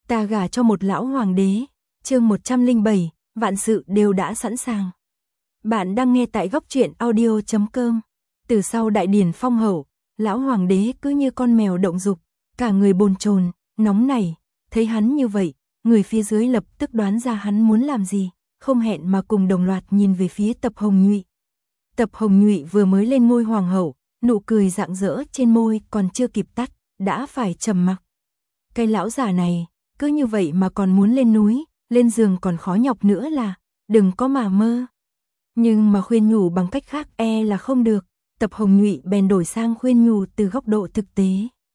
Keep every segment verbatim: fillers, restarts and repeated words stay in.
Ta gả cho một lão hoàng đế, chương một trăm lẻ bảy, vạn sự đều đã sẵn sàng. Bạn đang nghe tại góc truyện audio chấm com. Từ sau đại điển phong hậu, lão hoàng đế cứ như con mèo động dục, cả người bồn chồn, nóng nảy, thấy hắn như vậy, người phía dưới lập tức đoán ra hắn muốn làm gì, không hẹn mà cùng đồng loạt nhìn về phía Tập Hồng Nhụy. Tập Hồng Nhụy vừa mới lên ngôi hoàng hậu, nụ cười rạng rỡ trên môi còn chưa kịp tắt, đã phải trầm mặc. Cái lão già này, cứ như vậy mà còn muốn lên núi, lên giường còn khó nhọc nữa là, đừng có mà mơ. Nhưng mà khuyên nhủ bằng cách khác e là không được, Tập Hồng Nhụy bèn đổi sang khuyên nhủ từ góc độ thực tế.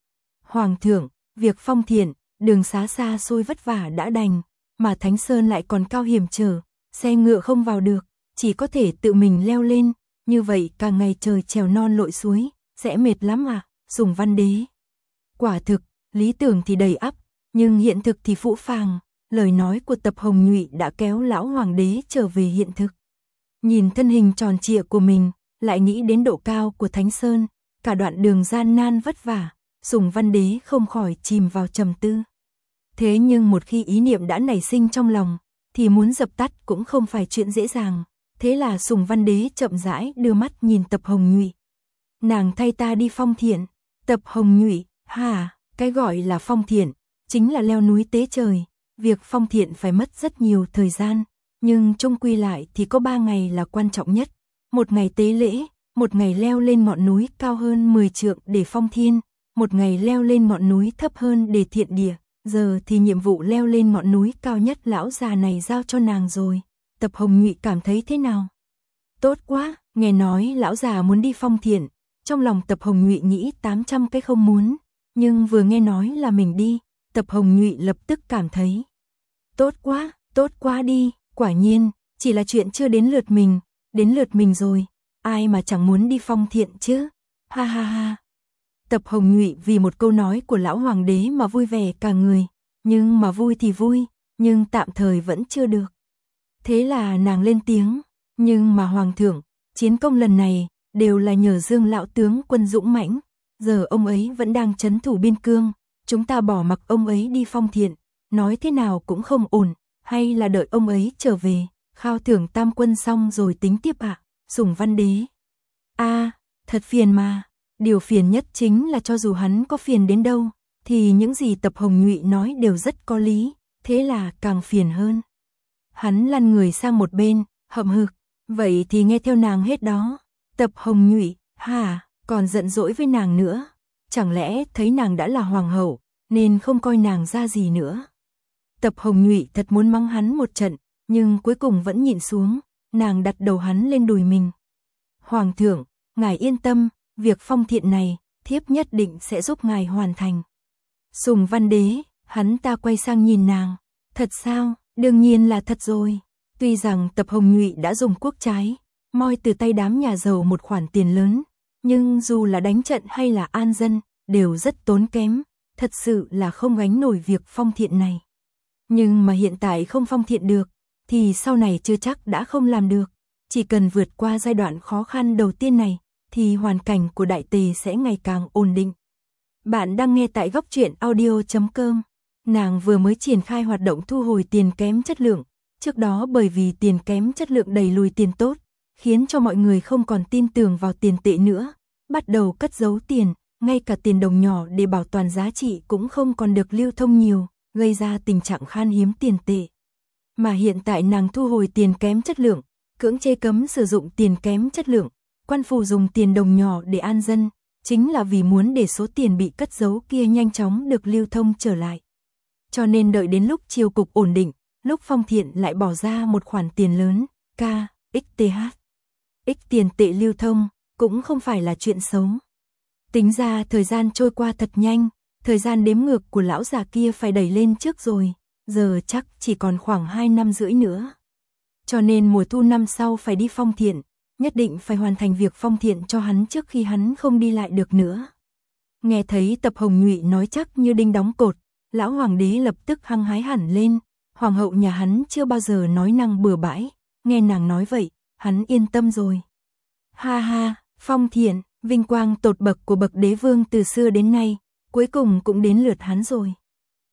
Hoàng thượng, việc phong thiện, đường xá xa xôi vất vả đã đành, mà Thánh Sơn lại còn cao hiểm trở, xe ngựa không vào được, chỉ có thể tự mình leo lên, như vậy cả ngày trời trèo non lội suối, sẽ mệt lắm à, Sùng Văn Đế. Quả thực, lý tưởng thì đầy ắp, nhưng hiện thực thì phũ phàng, lời nói của Tập Hồng Nhụy đã kéo lão hoàng đế trở về hiện thực. Nhìn thân hình tròn trịa của mình, lại nghĩ đến độ cao của Thánh Sơn, cả đoạn đường gian nan vất vả, Sùng Văn Đế không khỏi chìm vào trầm tư. Thế nhưng một khi ý niệm đã nảy sinh trong lòng, thì muốn dập tắt cũng không phải chuyện dễ dàng. Thế là Sùng Văn Đế chậm rãi đưa mắt nhìn Tập Hồng Nhụy. Nàng thay ta đi phong thiện. Tập Hồng Nhụy, hả, cái gọi là phong thiện, chính là leo núi tế trời. Việc phong thiện phải mất rất nhiều thời gian, nhưng chung quy lại thì có ba ngày là quan trọng nhất. Một ngày tế lễ, một ngày leo lên ngọn núi cao hơn mười trượng để phong thiên, một ngày leo lên ngọn núi thấp hơn để thiện địa. Giờ thì nhiệm vụ leo lên ngọn núi cao nhất lão già này giao cho nàng rồi. Tập Hồng Nhụy cảm thấy thế nào? Tốt quá, nghe nói lão già muốn đi phong thiện, trong lòng Tập Hồng Nhụy nghĩ tám trăm cái không muốn, nhưng vừa nghe nói là mình đi, Tập Hồng Nhụy lập tức cảm thấy tốt quá, tốt quá đi, quả nhiên, chỉ là chuyện chưa đến lượt mình, đến lượt mình rồi, ai mà chẳng muốn đi phong thiện chứ, ha ha ha. Tập Hồng Nhụy vì một câu nói của lão hoàng đế mà vui vẻ cả người, nhưng mà vui thì vui, nhưng tạm thời vẫn chưa được. Thế là nàng lên tiếng, nhưng mà hoàng thượng, chiến công lần này đều là nhờ Dương lão tướng quân dũng mãnh, giờ ông ấy vẫn đang trấn thủ biên cương, chúng ta bỏ mặc ông ấy đi phong thiện, nói thế nào cũng không ổn, hay là đợi ông ấy trở về, khao thưởng tam quân xong rồi tính tiếp ạ, à? Sùng Văn Đế. A, à, thật phiền mà, điều phiền nhất chính là cho dù hắn có phiền đến đâu, thì những gì Tập Hồng Nhụy nói đều rất có lý, thế là càng phiền hơn. Hắn lăn người sang một bên, hậm hực, vậy thì nghe theo nàng hết đó. Tập Hồng Nhụy, hả, còn giận dỗi với nàng nữa, chẳng lẽ thấy nàng đã là hoàng hậu, nên không coi nàng ra gì nữa. Tập Hồng Nhụy thật muốn mắng hắn một trận, nhưng cuối cùng vẫn nhịn xuống, nàng đặt đầu hắn lên đùi mình. Hoàng thượng, ngài yên tâm, việc phong thiện này, thiếp nhất định sẽ giúp ngài hoàn thành. Sùng Văn Đế, hắn ta quay sang nhìn nàng, thật sao? Đương nhiên là thật rồi. Tuy rằng Tập Hồng Nhụy đã dùng quốc trái, moi từ tay đám nhà giàu một khoản tiền lớn, nhưng dù là đánh trận hay là an dân, đều rất tốn kém, thật sự là không gánh nổi việc phong thiện này. Nhưng mà hiện tại không phong thiện được, thì sau này chưa chắc đã không làm được. Chỉ cần vượt qua giai đoạn khó khăn đầu tiên này, thì hoàn cảnh của Đại Tề sẽ ngày càng ổn định. Bạn đang nghe tại góc truyện audio chấm com. Nàng vừa mới triển khai hoạt động thu hồi tiền kém chất lượng, trước đó bởi vì tiền kém chất lượng đẩy lùi tiền tốt, khiến cho mọi người không còn tin tưởng vào tiền tệ nữa, bắt đầu cất giấu tiền, ngay cả tiền đồng nhỏ để bảo toàn giá trị cũng không còn được lưu thông nhiều, gây ra tình trạng khan hiếm tiền tệ. Mà hiện tại nàng thu hồi tiền kém chất lượng, cưỡng chế cấm sử dụng tiền kém chất lượng, quan phủ dùng tiền đồng nhỏ để an dân, chính là vì muốn để số tiền bị cất giấu kia nhanh chóng được lưu thông trở lại. Cho nên đợi đến lúc triều cục ổn định, lúc phong thiện lại bỏ ra một khoản tiền lớn, K, X T H. X tiền tệ lưu thông, cũng không phải là chuyện xấu. Tính ra thời gian trôi qua thật nhanh, thời gian đếm ngược của lão già kia phải đẩy lên trước rồi, giờ chắc chỉ còn khoảng hai năm rưỡi nữa. Cho nên mùa thu năm sau phải đi phong thiện, nhất định phải hoàn thành việc phong thiện cho hắn trước khi hắn không đi lại được nữa. Nghe thấy Tập Hồng Nhụy nói chắc như đinh đóng cột, lão hoàng đế lập tức hăng hái hẳn lên, hoàng hậu nhà hắn chưa bao giờ nói năng bừa bãi, nghe nàng nói vậy, hắn yên tâm rồi. Ha ha, phong thiện, vinh quang tột bậc của bậc đế vương từ xưa đến nay, cuối cùng cũng đến lượt hắn rồi.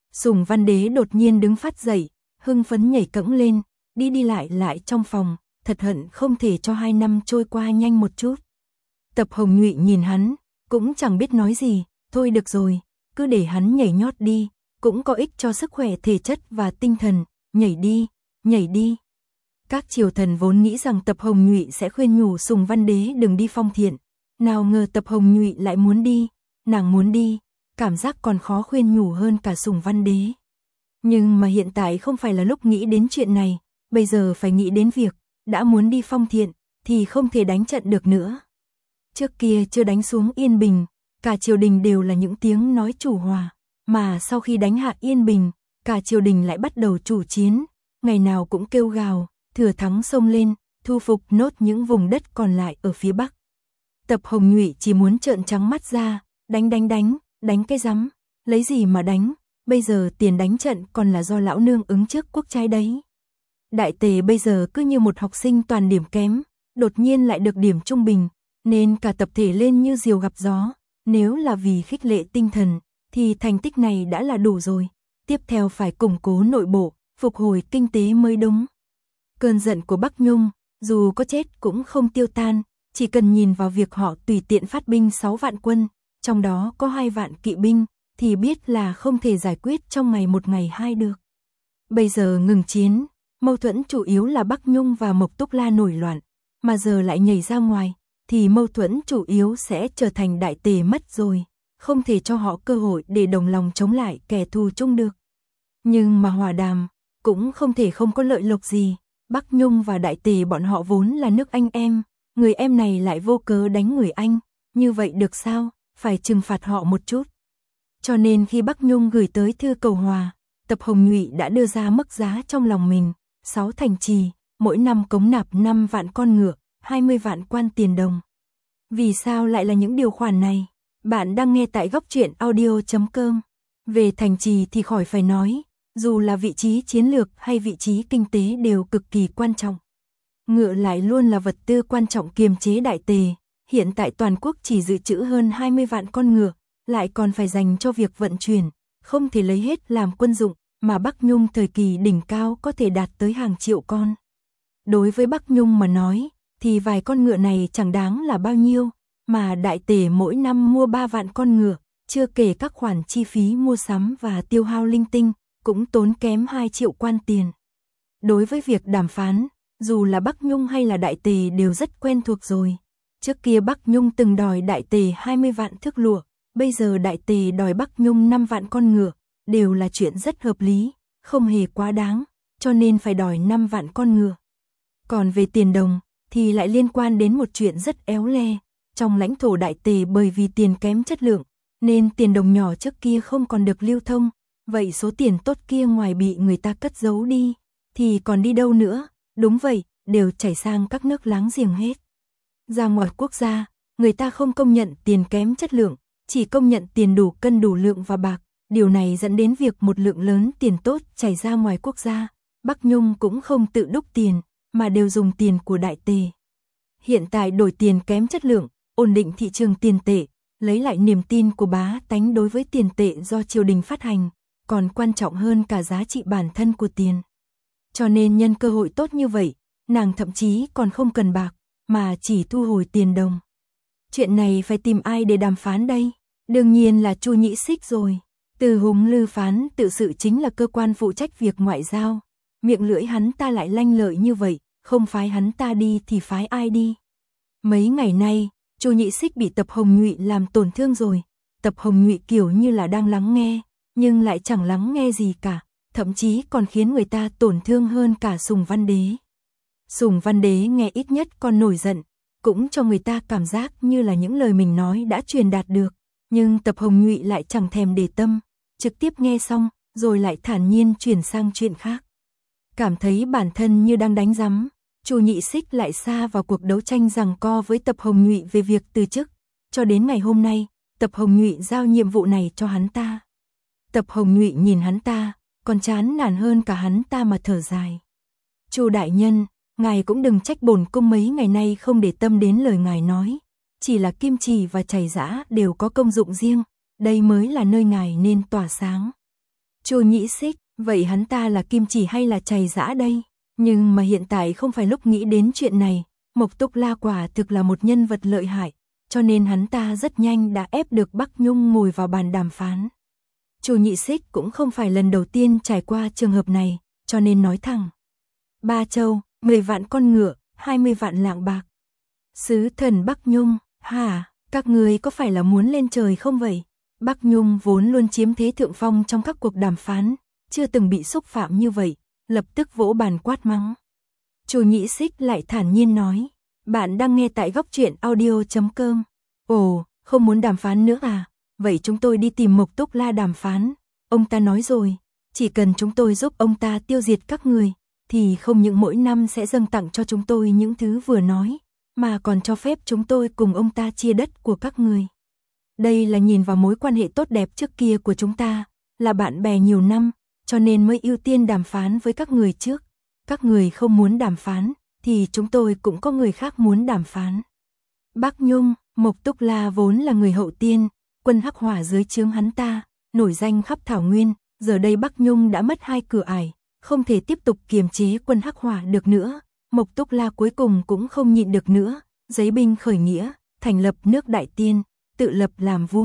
Sùng Văn Đế đột nhiên đứng phát dậy, hưng phấn nhảy cẫng lên, đi đi lại lại trong phòng, thật hận không thể cho hai năm trôi qua nhanh một chút. Tập Hồng Nhụy nhìn hắn, cũng chẳng biết nói gì, thôi được rồi, cứ để hắn nhảy nhót đi, cũng có ích cho sức khỏe thể chất và tinh thần, nhảy đi, nhảy đi. Các triều thần vốn nghĩ rằng Tập Hồng Nhụy sẽ khuyên nhủ Sùng Văn Đế đừng đi phong thiện, nào ngờ Tập Hồng Nhụy lại muốn đi, nàng muốn đi, cảm giác còn khó khuyên nhủ hơn cả Sùng Văn Đế. Nhưng mà hiện tại không phải là lúc nghĩ đến chuyện này, bây giờ phải nghĩ đến việc, đã muốn đi phong thiện, thì không thể đánh trận được nữa. Trước kia chưa đánh xuống Yên Bình, cả triều đình đều là những tiếng nói chủ hòa, mà sau khi đánh hạ Yên Bình, cả triều đình lại bắt đầu chủ chiến, ngày nào cũng kêu gào, thừa thắng xông lên, thu phục nốt những vùng đất còn lại ở phía Bắc. Tập Hồng Nhụy chỉ muốn trợn trắng mắt ra, đánh đánh đánh, đánh cái rắm, lấy gì mà đánh, bây giờ tiền đánh trận còn là do lão nương ứng trước quốc trai đấy. Đại tề bây giờ cứ như một học sinh toàn điểm kém, đột nhiên lại được điểm trung bình, nên cả tập thể lên như diều gặp gió, nếu là vì khích lệ tinh thần, thì thành tích này đã là đủ rồi, tiếp theo phải củng cố nội bộ, phục hồi kinh tế mới đúng. Cơn giận của Bắc Nhung, dù có chết cũng không tiêu tan, chỉ cần nhìn vào việc họ tùy tiện phát binh sáu vạn quân, trong đó có hai vạn kỵ binh, thì biết là không thể giải quyết trong ngày một ngày hai được. Bây giờ ngừng chiến, mâu thuẫn chủ yếu là Bắc Nhung và Mộc Túc La nổi loạn, mà giờ lại nhảy ra ngoài, thì mâu thuẫn chủ yếu sẽ trở thành đại tề mất rồi, không thể cho họ cơ hội để đồng lòng chống lại kẻ thù chung được. Nhưng mà hòa đàm, cũng không thể không có lợi lộc gì, Bắc Nhung và đại tề bọn họ vốn là nước anh em, người em này lại vô cớ đánh người anh, như vậy được sao, phải trừng phạt họ một chút. Cho nên khi Bắc Nhung gửi tới thư cầu hòa, Tập Hồng Nhụy đã đưa ra mức giá trong lòng mình, sáu thành trì, mỗi năm cống nạp năm vạn con ngựa, hai mươi vạn quan tiền đồng. Vì sao lại là những điều khoản này? Bạn đang nghe tại góc truyện audio chấm com. Về thành trì thì khỏi phải nói, dù là vị trí chiến lược hay vị trí kinh tế đều cực kỳ quan trọng. Ngựa lại luôn là vật tư quan trọng kiềm chế đại tề, hiện tại toàn quốc chỉ dự trữ hơn hai mươi vạn con ngựa, lại còn phải dành cho việc vận chuyển, không thể lấy hết làm quân dụng, mà Bắc Nhung thời kỳ đỉnh cao có thể đạt tới hàng triệu con. Đối với Bắc Nhung mà nói, thì vài con ngựa này chẳng đáng là bao nhiêu, mà đại tề mỗi năm mua ba vạn con ngựa, chưa kể các khoản chi phí mua sắm và tiêu hao linh tinh, cũng tốn kém hai triệu quan tiền. Đối với việc đàm phán, dù là Bắc Nhung hay là đại tề đều rất quen thuộc rồi. Trước kia Bắc Nhung từng đòi đại tề hai mươi vạn thước lụa, bây giờ đại tề đòi Bắc Nhung năm vạn con ngựa, đều là chuyện rất hợp lý, không hề quá đáng, cho nên phải đòi năm vạn con ngựa. Còn về tiền đồng, thì lại liên quan đến một chuyện rất éo le, trong lãnh thổ đại tề bởi vì tiền kém chất lượng, nên tiền đồng nhỏ trước kia không còn được lưu thông, vậy số tiền tốt kia ngoài bị người ta cất giấu đi, thì còn đi đâu nữa, đúng vậy, đều chảy sang các nước láng giềng hết. Ra ngoài quốc gia, người ta không công nhận tiền kém chất lượng, chỉ công nhận tiền đủ cân đủ lượng và bạc, điều này dẫn đến việc một lượng lớn tiền tốt chảy ra ngoài quốc gia, Bắc Nhung cũng không tự đúc tiền, mà đều dùng tiền của đại tề. Hiện tại đổi tiền kém chất lượng, ổn định thị trường tiền tệ, lấy lại niềm tin của bá tánh đối với tiền tệ do triều đình phát hành, còn quan trọng hơn cả giá trị bản thân của tiền. Cho nên nhân cơ hội tốt như vậy, nàng thậm chí còn không cần bạc, mà chỉ thu hồi tiền đồng. Chuyện này phải tìm ai để đàm phán đây? Đương nhiên là Chu Nhĩ Xích rồi. Từ Hùng Lư Phán tự sự chính là cơ quan phụ trách việc ngoại giao. Miệng lưỡi hắn ta lại lanh lợi như vậy, không phái hắn ta đi thì phái ai đi? Mấy ngày nay, Chu Nhĩ Xích bị Tập Hồng Nhụy làm tổn thương rồi. Tập Hồng Nhụy kiểu như là đang lắng nghe, nhưng lại chẳng lắng nghe gì cả, thậm chí còn khiến người ta tổn thương hơn cả Sùng Văn Đế. Sùng Văn Đế nghe ít nhất còn nổi giận, cũng cho người ta cảm giác như là những lời mình nói đã truyền đạt được, nhưng Tập Hồng Nhụy lại chẳng thèm để tâm, trực tiếp nghe xong, rồi lại thản nhiên chuyển sang chuyện khác. Cảm thấy bản thân như đang đánh rắm, Chu Nhĩ Xích lại sa vào cuộc đấu tranh giằng co với Tập Hồng Nhụy về việc từ chức, cho đến ngày hôm nay, Tập Hồng Nhụy giao nhiệm vụ này cho hắn ta. Tập Hồng Nhụy nhìn hắn ta, còn chán nản hơn cả hắn ta mà thở dài. Chu đại nhân, ngài cũng đừng trách bổn cung mấy ngày nay không để tâm đến lời ngài nói, chỉ là kim chỉ và chảy giã đều có công dụng riêng, đây mới là nơi ngài nên tỏa sáng. Chu Nhĩ Xích, vậy hắn ta là kim chỉ hay là chày giã đây? Nhưng mà hiện tại không phải lúc nghĩ đến chuyện này, Mộc Túc La quả thực là một nhân vật lợi hại, cho nên hắn ta rất nhanh đã ép được Bắc Nhung ngồi vào bàn đàm phán. Chu Nhĩ Xích cũng không phải lần đầu tiên trải qua trường hợp này, cho nên nói thẳng. Ba châu, mười vạn con ngựa, hai mươi vạn lạng bạc. Sứ thần Bắc Nhung, hả, các người có phải là muốn lên trời không vậy? Bắc Nhung vốn luôn chiếm thế thượng phong trong các cuộc đàm phán, chưa từng bị xúc phạm như vậy, lập tức vỗ bàn quát mắng. Chu Nhĩ Xích lại thản nhiên nói, bạn đang nghe tại góc truyện audio chấm com. Ồ, không muốn đàm phán nữa à? Vậy chúng tôi đi tìm Mộc Túc La đàm phán. Ông ta nói rồi, chỉ cần chúng tôi giúp ông ta tiêu diệt các người, thì không những mỗi năm sẽ dâng tặng cho chúng tôi những thứ vừa nói, mà còn cho phép chúng tôi cùng ông ta chia đất của các người. Đây là nhìn vào mối quan hệ tốt đẹp trước kia của chúng ta, là bạn bè nhiều năm, cho nên mới ưu tiên đàm phán với các người trước. Các người không muốn đàm phán, thì chúng tôi cũng có người khác muốn đàm phán. Bắc Nhung, Mộc Túc La vốn là người hậu tiên, quân Hắc Hỏa dưới trướng hắn ta, nổi danh khắp Thảo Nguyên, giờ đây Bắc Nhung đã mất hai cửa ải, không thể tiếp tục kiềm chế quân Hắc Hỏa được nữa. Mộc Túc La cuối cùng cũng không nhịn được nữa, giấy binh khởi nghĩa, thành lập nước Đại Tiên, tự lập làm vua.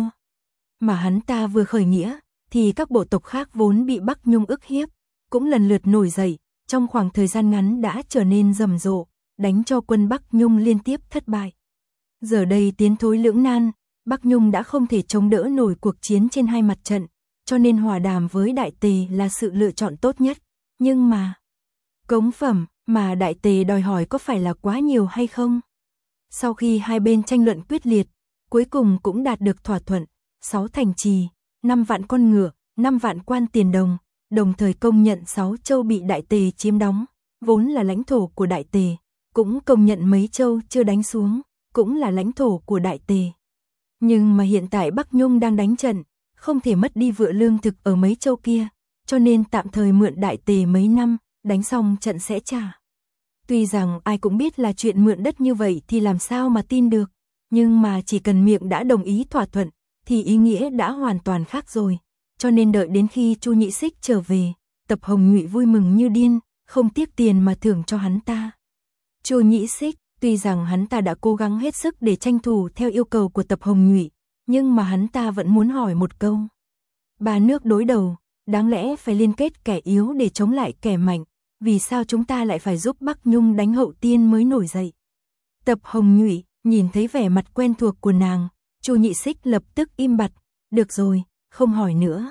Mà hắn ta vừa khởi nghĩa, thì các bộ tộc khác vốn bị Bắc Nhung ức hiếp, cũng lần lượt nổi dậy, trong khoảng thời gian ngắn đã trở nên rầm rộ, đánh cho quân Bắc Nhung liên tiếp thất bại. Giờ đây tiến thối lưỡng nan, Bắc Nhung đã không thể chống đỡ nổi cuộc chiến trên hai mặt trận, cho nên hòa đàm với Đại Tề là sự lựa chọn tốt nhất. Nhưng mà, cống phẩm mà Đại Tề đòi hỏi có phải là quá nhiều hay không? Sau khi hai bên tranh luận quyết liệt, cuối cùng cũng đạt được thỏa thuận, sáu thành trì, năm vạn con ngựa, năm vạn quan tiền đồng, đồng thời công nhận sáu châu bị Đại Tề chiếm đóng, vốn là lãnh thổ của Đại Tề, cũng công nhận mấy châu chưa đánh xuống, cũng là lãnh thổ của Đại Tề. Nhưng mà hiện tại Bắc Nhung đang đánh trận, không thể mất đi vựa lương thực ở mấy châu kia, cho nên tạm thời mượn Đại Tề mấy năm, đánh xong trận sẽ trả. Tuy rằng ai cũng biết là chuyện mượn đất như vậy thì làm sao mà tin được, nhưng mà chỉ cần miệng đã đồng ý thỏa thuận, thì ý nghĩa đã hoàn toàn khác rồi. Cho nên đợi đến khi Chu Nhĩ Xích trở về, Tập Hồng Nhụy vui mừng như điên, không tiếc tiền mà thưởng cho hắn ta. Chu Nhĩ Xích, tuy rằng hắn ta đã cố gắng hết sức để tranh thủ theo yêu cầu của Tập Hồng Nhụy, nhưng mà hắn ta vẫn muốn hỏi một câu. Ba nước đối đầu, đáng lẽ phải liên kết kẻ yếu để chống lại kẻ mạnh, vì sao chúng ta lại phải giúp Bắc Nhung đánh hậu tiên mới nổi dậy? Tập Hồng Nhụy nhìn thấy vẻ mặt quen thuộc của nàng, Chu Nhĩ Xích lập tức im bặt, được rồi, không hỏi nữa.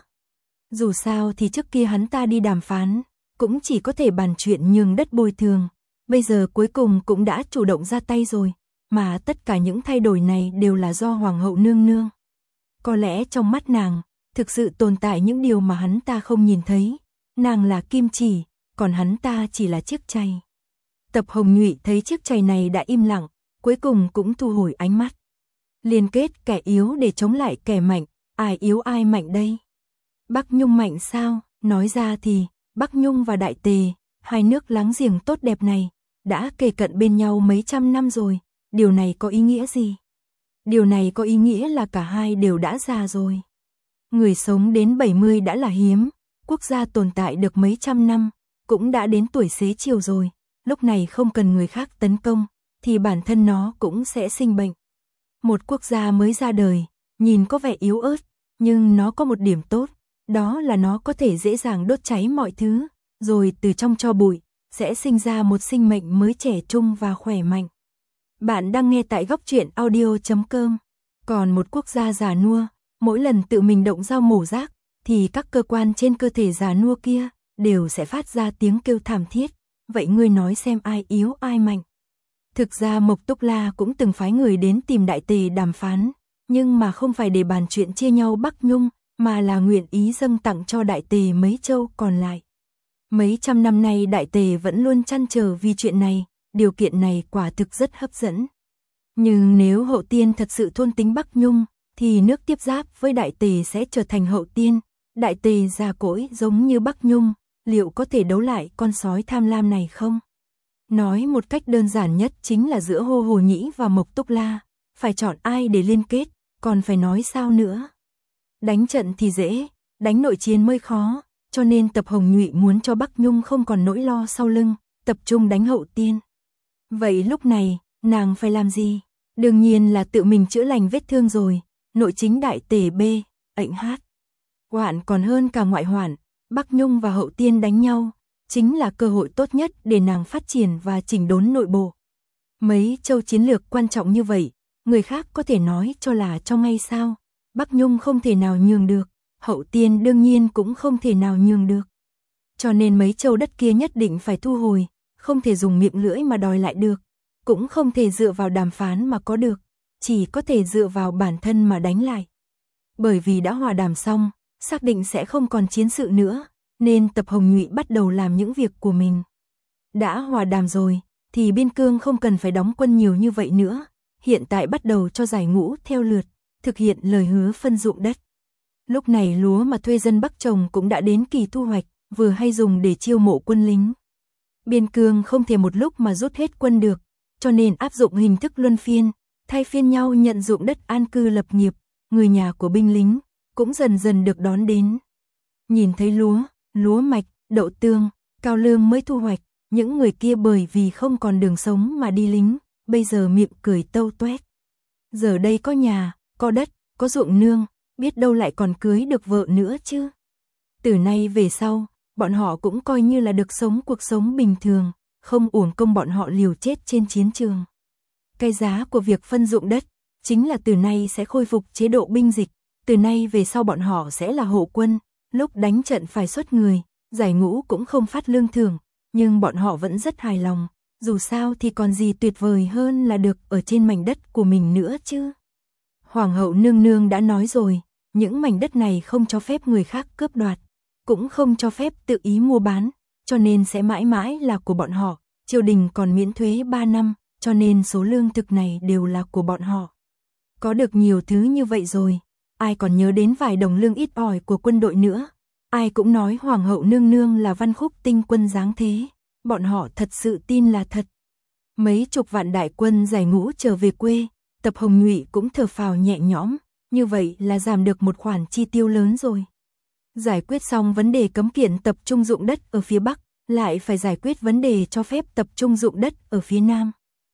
Dù sao thì trước kia hắn ta đi đàm phán, cũng chỉ có thể bàn chuyện nhường đất bồi thường, bây giờ cuối cùng cũng đã chủ động ra tay rồi, mà tất cả những thay đổi này đều là do Hoàng hậu nương nương. Có lẽ trong mắt nàng, thực sự tồn tại những điều mà hắn ta không nhìn thấy, nàng là kim chỉ, còn hắn ta chỉ là chiếc chày. Tập Hồng Nhụy thấy chiếc chày này đã im lặng, cuối cùng cũng thu hồi ánh mắt. Liên kết kẻ yếu để chống lại kẻ mạnh, ai yếu ai mạnh đây? Bắc Nhung mạnh sao? Nói ra thì, Bắc Nhung và Đại Tề, hai nước láng giềng tốt đẹp này, đã kề cận bên nhau mấy trăm năm rồi, điều này có ý nghĩa gì? Điều này có ý nghĩa là cả hai đều đã già rồi. Người sống đến bảy mươi đã là hiếm, quốc gia tồn tại được mấy trăm năm, cũng đã đến tuổi xế chiều rồi, lúc này không cần người khác tấn công, thì bản thân nó cũng sẽ sinh bệnh. Một quốc gia mới ra đời, nhìn có vẻ yếu ớt, nhưng nó có một điểm tốt, đó là nó có thể dễ dàng đốt cháy mọi thứ, rồi từ trong tro bụi, sẽ sinh ra một sinh mệnh mới trẻ trung và khỏe mạnh. Bạn đang nghe tại góc truyện audio chấm com. Còn một quốc gia già nua, mỗi lần tự mình động dao mổ rác, thì các cơ quan trên cơ thể già nua kia, đều sẽ phát ra tiếng kêu thảm thiết. Vậy ngươi nói xem ai yếu ai mạnh? Thực ra Mộc Túc La cũng từng phái người đến tìm Đại Tề đàm phán, nhưng mà không phải để bàn chuyện chia nhau Bắc Nhung, mà là nguyện ý dâng tặng cho Đại Tề mấy châu còn lại. Mấy trăm năm nay Đại Tề vẫn luôn trăn trở vì chuyện này, điều kiện này quả thực rất hấp dẫn. Nhưng nếu hậu tiên thật sự thôn tính Bắc Nhung, thì nước tiếp giáp với Đại Tề sẽ trở thành hậu tiên. Đại Tề già cỗi giống như Bắc Nhung, liệu có thể đấu lại con sói tham lam này không? Nói một cách đơn giản nhất chính là giữa Hô Hồ Nhĩ và Mộc Túc La, phải chọn ai để liên kết, còn phải nói sao nữa? Đánh trận thì dễ, đánh nội chiến mới khó, cho nên Tập Hồng Nhụy muốn cho Bắc Nhung không còn nỗi lo sau lưng, tập trung đánh Hậu Tiên. Vậy lúc này, nàng phải làm gì? Đương nhiên là tự mình chữa lành vết thương rồi, nội chính đại tề b, ệnh hát. Hoạn còn hơn cả ngoại hoạn, Bắc Nhung và Hậu Tiên đánh nhau, chính là cơ hội tốt nhất để nàng phát triển và chỉnh đốn nội bộ. Mấy châu chiến lược quan trọng như vậy, người khác có thể nói cho là cho ngay sao, Bắc Nhung không thể nào nhường được, Hậu Tiên đương nhiên cũng không thể nào nhường được. Cho nên mấy châu đất kia nhất định phải thu hồi, không thể dùng miệng lưỡi mà đòi lại được, cũng không thể dựa vào đàm phán mà có được, chỉ có thể dựa vào bản thân mà đánh lại. Bởi vì đã hòa đàm xong, xác định sẽ không còn chiến sự nữa, nên Tập Hồng Nhụy bắt đầu làm những việc của mình. Đã hòa đàm rồi, thì Biên Cương không cần phải đóng quân nhiều như vậy nữa, hiện tại bắt đầu cho giải ngũ theo lượt, thực hiện lời hứa phân ruộng đất. Lúc này lúa mà thuê dân Bắc trồng cũng đã đến kỳ thu hoạch, vừa hay dùng để chiêu mộ quân lính. Biên Cương không thể một lúc mà rút hết quân được, cho nên áp dụng hình thức luân phiên, thay phiên nhau nhận ruộng đất an cư lập nghiệp, người nhà của binh lính cũng dần dần được đón đến. Nhìn thấy lúa, lúa mạch, đậu tương, cao lương mới thu hoạch, những người kia bởi vì không còn đường sống mà đi lính, bây giờ miệng cười tâu toét. Giờ đây có nhà, có đất, có ruộng nương, biết đâu lại còn cưới được vợ nữa chứ. Từ nay về sau, bọn họ cũng coi như là được sống cuộc sống bình thường, không uổng công bọn họ liều chết trên chiến trường. Cái giá của việc phân ruộng đất, chính là từ nay sẽ khôi phục chế độ binh dịch, từ nay về sau bọn họ sẽ là hộ quân, lúc đánh trận phải xuất người, giải ngũ cũng không phát lương thưởng, nhưng bọn họ vẫn rất hài lòng, dù sao thì còn gì tuyệt vời hơn là được ở trên mảnh đất của mình nữa chứ. Hoàng hậu nương nương đã nói rồi, những mảnh đất này không cho phép người khác cướp đoạt, cũng không cho phép tự ý mua bán, cho nên sẽ mãi mãi là của bọn họ, triều đình còn miễn thuế ba năm, cho nên số lương thực này đều là của bọn họ. Có được nhiều thứ như vậy rồi, ai còn nhớ đến vài đồng lương ít ỏi của quân đội nữa, ai cũng nói Hoàng hậu nương nương là văn khúc tinh quân giáng thế, bọn họ thật sự tin là thật. Mấy chục vạn đại quân giải ngũ trở về quê, Tập Hồng Nhụy cũng thở phào nhẹ nhõm, như vậy là giảm được một khoản chi tiêu lớn rồi. Giải quyết xong vấn đề cấm kiện tập trung dụng đất ở phía Bắc, lại phải giải quyết vấn đề cho phép tập trung dụng đất ở phía Nam.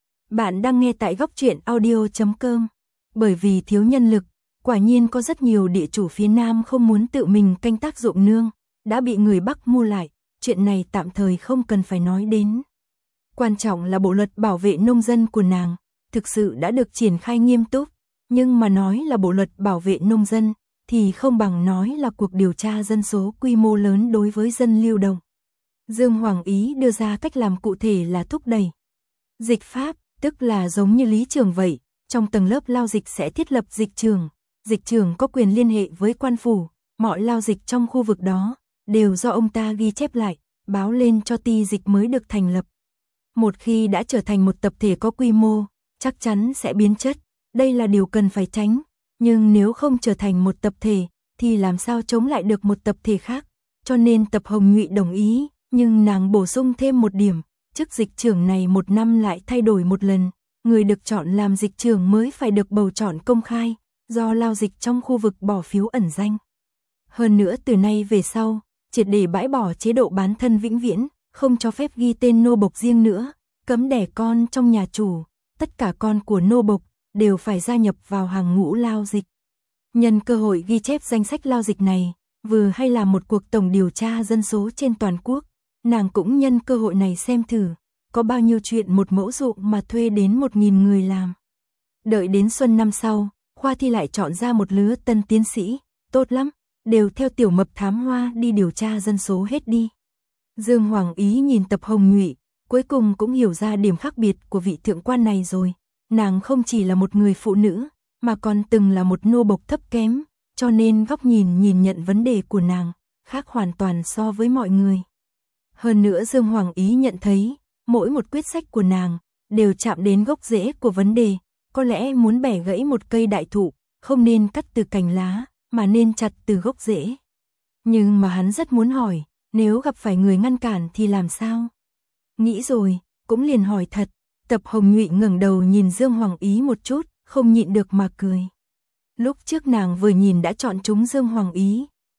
Bạn đang nghe tại góc truyện audio chấm com. Bởi vì thiếu nhân lực, quả nhiên có rất nhiều địa chủ phía Nam không muốn tự mình canh tác ruộng nương, đã bị người Bắc mua lại, chuyện này tạm thời không cần phải nói đến. Quan trọng là bộ luật bảo vệ nông dân của nàng, thực sự đã được triển khai nghiêm túc, nhưng mà nói là bộ luật bảo vệ nông dân, thì không bằng nói là cuộc điều tra dân số quy mô lớn đối với dân lưu động. Dương Hoàng Ý đưa ra cách làm cụ thể là thúc đẩy dịch pháp, tức là giống như lý trường vậy, trong tầng lớp lao dịch sẽ thiết lập dịch trường, dịch trường có quyền liên hệ với quan phủ, mọi lao dịch trong khu vực đó đều do ông ta ghi chép lại, báo lên cho ty dịch mới được thành lập. Một khi đã trở thành một tập thể có quy mô, chắc chắn sẽ biến chất, đây là điều cần phải tránh, nhưng nếu không trở thành một tập thể, thì làm sao chống lại được một tập thể khác, cho nên Tập Hồng Nhụy đồng ý, nhưng nàng bổ sung thêm một điểm, chức dịch trưởng này một năm lại thay đổi một lần, người được chọn làm dịch trưởng mới phải được bầu chọn công khai, do lao dịch trong khu vực bỏ phiếu ẩn danh. Hơn nữa từ nay về sau, triệt để bãi bỏ chế độ bán thân vĩnh viễn, không cho phép ghi tên nô bộc riêng nữa, cấm đẻ con trong nhà chủ, tất cả con của nô bộc đều phải gia nhập vào hàng ngũ lao dịch. Nhân cơ hội ghi chép danh sách lao dịch này, vừa hay là một cuộc tổng điều tra dân số trên toàn quốc, nàng cũng nhân cơ hội này xem thử, có bao nhiêu chuyện một mẫu ruộng mà thuê đến một nghìn người làm. Đợi đến xuân năm sau, khoa thi lại chọn ra một lứa tân tiến sĩ, tốt lắm, đều theo tiểu mập thám hoa đi điều tra dân số hết đi. Dương Hoàng Ý nhìn Tập Hồng Nhụy, cuối cùng cũng hiểu ra điểm khác biệt của vị thượng quan này rồi, nàng không chỉ là một người phụ nữ, mà còn từng là một nô bộc thấp kém, cho nên góc nhìn nhìn nhận vấn đề của nàng, khác hoàn toàn so với mọi người. Hơn nữa Dương Hoàng Ý nhận thấy, mỗi một quyết sách của nàng, đều chạm đến gốc rễ của vấn đề, có lẽ muốn bẻ gãy một cây đại thụ, không nên cắt từ cành lá, mà nên chặt từ gốc rễ. Nhưng mà hắn rất muốn hỏi, nếu gặp phải người ngăn cản thì làm sao? Nghĩ rồi, cũng liền hỏi thật, Tập Hồng Nhụy ngẩng đầu nhìn Dương Hoàng Ý một chút, không nhịn được mà cười. Lúc trước nàng vừa nhìn đã chọn trúng Dương Hoàng Ý,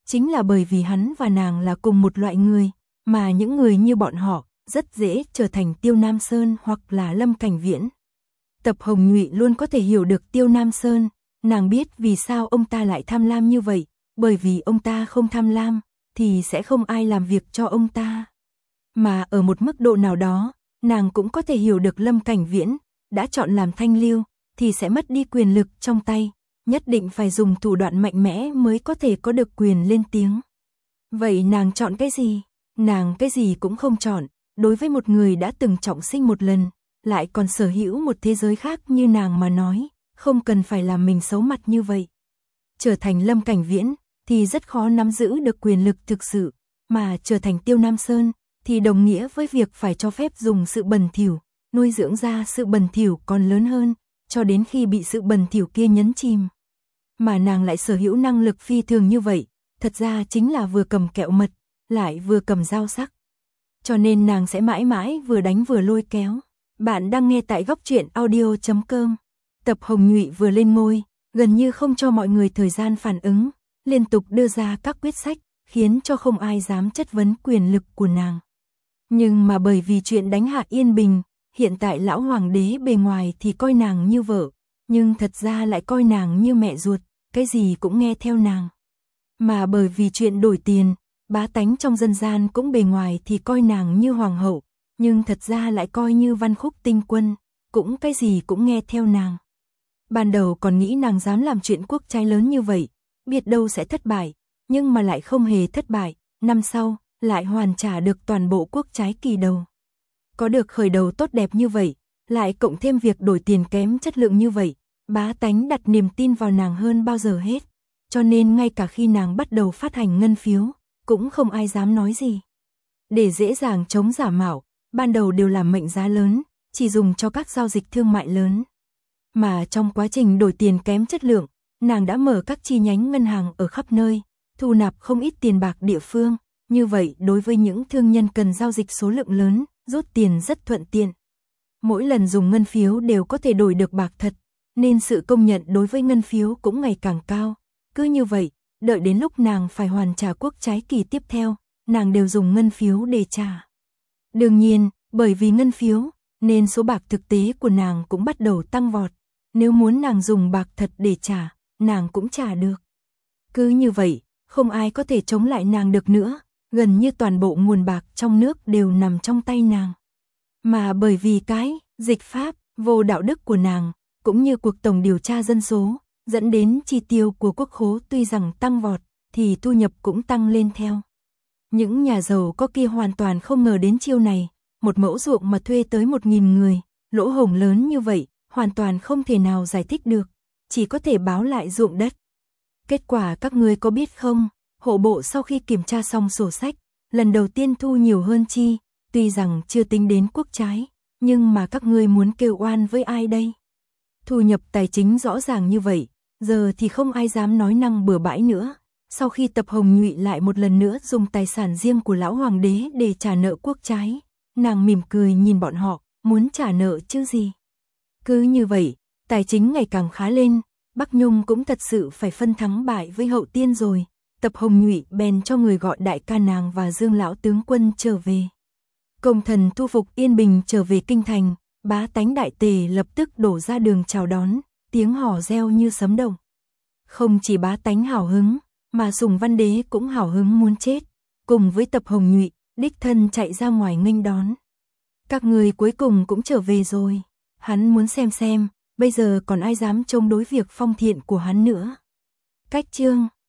chính là bởi vì hắn và nàng là cùng một loại người, mà những người như bọn họ rất dễ trở thành Tiêu Nam Sơn hoặc là Lâm Cảnh Viễn. Tập Hồng Nhụy luôn có thể hiểu được Tiêu Nam Sơn, nàng biết vì sao ông ta lại tham lam như vậy, bởi vì ông ta không tham lam, thì sẽ không ai làm việc cho ông ta. Mà ở một mức độ nào đó, nàng cũng có thể hiểu được Lâm Cảnh Viễn, đã chọn làm thanh lưu, thì sẽ mất đi quyền lực trong tay, nhất định phải dùng thủ đoạn mạnh mẽ mới có thể có được quyền lên tiếng. Vậy nàng chọn cái gì? Nàng cái gì cũng không chọn, đối với một người đã từng trọng sinh một lần, lại còn sở hữu một thế giới khác như nàng mà nói, không cần phải làm mình xấu mặt như vậy. Trở thành Lâm Cảnh Viễn, thì rất khó nắm giữ được quyền lực thực sự, mà trở thành Tiêu Nam Sơn, thì đồng nghĩa với việc phải cho phép dùng sự bẩn thỉu, nuôi dưỡng ra sự bẩn thỉu còn lớn hơn, cho đến khi bị sự bẩn thỉu kia nhấn chìm. Mà nàng lại sở hữu năng lực phi thường như vậy, thật ra chính là vừa cầm kẹo mật, lại vừa cầm dao sắc. Cho nên nàng sẽ mãi mãi vừa đánh vừa lôi kéo. Bạn đang nghe tại góc truyện audio chấm com. Tập Hồng Nhụy vừa lên ngôi, gần như không cho mọi người thời gian phản ứng, liên tục đưa ra các quyết sách, khiến cho không ai dám chất vấn quyền lực của nàng. Nhưng mà bởi vì chuyện đánh hạ Yên Bình, hiện tại lão hoàng đế bề ngoài thì coi nàng như vợ, nhưng thật ra lại coi nàng như mẹ ruột, cái gì cũng nghe theo nàng. Mà bởi vì chuyện đổi tiền, bá tánh trong dân gian cũng bề ngoài thì coi nàng như hoàng hậu, nhưng thật ra lại coi như văn khúc tinh quân, cũng cái gì cũng nghe theo nàng. Ban đầu còn nghĩ nàng dám làm chuyện quốc trái lớn như vậy, biết đâu sẽ thất bại, nhưng mà lại không hề thất bại, năm sau, lại hoàn trả được toàn bộ quốc trái kỳ đầu. Có được khởi đầu tốt đẹp như vậy, lại cộng thêm việc đổi tiền kém chất lượng như vậy, bá tánh đặt niềm tin vào nàng hơn bao giờ hết, cho nên ngay cả khi nàng bắt đầu phát hành ngân phiếu, cũng không ai dám nói gì. Để dễ dàng chống giả mạo, ban đầu đều làm mệnh giá lớn, chỉ dùng cho các giao dịch thương mại lớn. Mà trong quá trình đổi tiền kém chất lượng, nàng đã mở các chi nhánh ngân hàng ở khắp nơi, thu nạp không ít tiền bạc địa phương, như vậy đối với những thương nhân cần giao dịch số lượng lớn, rút tiền rất thuận tiện. Mỗi lần dùng ngân phiếu đều có thể đổi được bạc thật, nên sự công nhận đối với ngân phiếu cũng ngày càng cao. Cứ như vậy, đợi đến lúc nàng phải hoàn trả quốc trái kỳ tiếp theo, nàng đều dùng ngân phiếu để trả. Đương nhiên, bởi vì ngân phiếu, nên số bạc thực tế của nàng cũng bắt đầu tăng vọt. Nếu muốn nàng dùng bạc thật để trả, nàng cũng trả được. Cứ như vậy, không ai có thể chống lại nàng được nữa, gần như toàn bộ nguồn bạc trong nước đều nằm trong tay nàng. Mà bởi vì cái dịch pháp vô đạo đức của nàng, cũng như cuộc tổng điều tra dân số, dẫn đến chi tiêu của quốc khố tuy rằng tăng vọt, thì thu nhập cũng tăng lên theo. Những nhà giàu có kia hoàn toàn không ngờ đến chiêu này, một mẫu ruộng mà thuê tới một nghìn người, lỗ hổng lớn như vậy, hoàn toàn không thể nào giải thích được, chỉ có thể báo lại ruộng đất. Kết quả các ngươi có biết không, hộ bộ sau khi kiểm tra xong sổ sách, lần đầu tiên thu nhiều hơn chi, tuy rằng chưa tính đến quốc trái, nhưng mà các ngươi muốn kêu oan với ai đây? Thu nhập tài chính rõ ràng như vậy, giờ thì không ai dám nói năng bừa bãi nữa. Sau khi Tập Hồng Nhụy lại một lần nữa dùng tài sản riêng của lão hoàng đế để trả nợ quốc trái, nàng mỉm cười nhìn bọn họ, muốn trả nợ chứ gì. Cứ như vậy, tài chính ngày càng khá lên, Bắc Nhung cũng thật sự phải phân thắng bại với Hậu Tiên rồi. Tập Hồng Nhụy bèn cho người gọi đại ca nàng và Dương lão tướng quân trở về. Công thần thu phục Yên Bình trở về kinh thành, bá tánh đại tề lập tức đổ ra đường chào đón, tiếng hò reo như sấm động. Không chỉ bá tánh hào hứng, mà Sùng Văn Đế cũng hào hứng muốn chết, cùng với Tập Hồng Nhụy, đích thân chạy ra ngoài nghênh đón. Các người cuối cùng cũng trở về rồi, hắn muốn xem xem, bây giờ còn ai dám chống đối việc phong thiện của hắn nữa. Cách chương